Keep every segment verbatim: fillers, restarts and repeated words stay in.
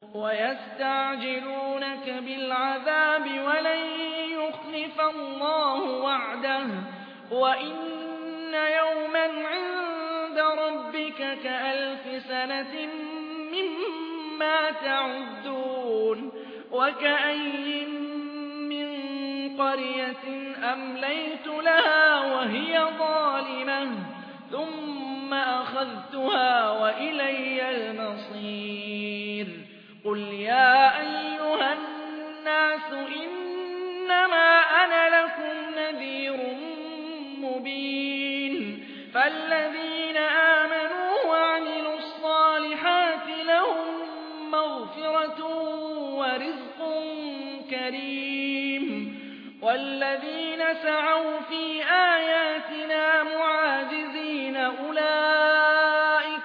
ويستعجلونك بالعذاب ولن يخلف الله وعده وإن يوما عند ربك كألف سنة مما تعدون وكأي من قرية أمليت لها وهي ظالمة ثم أخذتها وإلي المصير قل يا أيها الناس إنما أنا لكم نذير مبين فالذين آمنوا وعملوا الصالحات لهم مغفرة ورزق كريم والذين سعوا في آياتنا معاجزين أولئك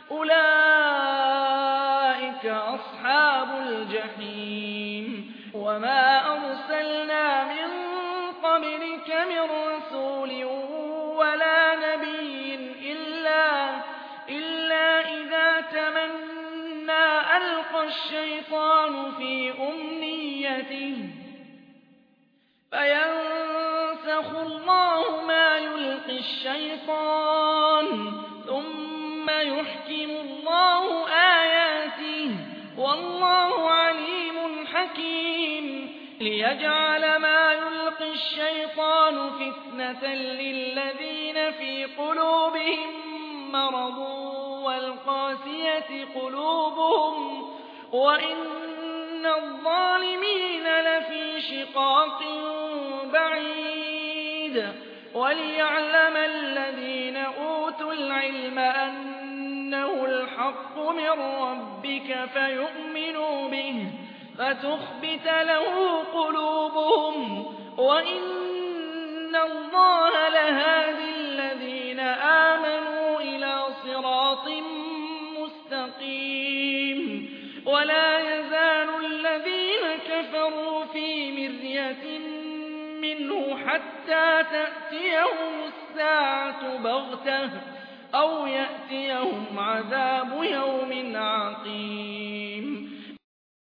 أولئك أصحاب الجحيم وما أرسلنا من قبلك من رسول ولا نبي إلا, إلا إذا تمنى ألقى الشيطان في أمنيته فينسخ الله ما يلقي الشيطان ثم يحكم الله آياته والله عليم حكيم ليجعل ما يلقي الشيطان فتنة للذين في قلوبهم مرض والقاسية قلوبهم وإن الظالمين لفي شقاق بعيد وليعلم الذين أوتوا العلم أنه الحق من ربك فيؤمنوا به فتخبت له قلوبهم وإن الله لهادي الذين آمنوا إلى صراط مستقيم ولا يزال الذين كفروا في مرية منه حتى تأتيهم الساعة بغتة أو يأتيهم عذاب يوم عقيم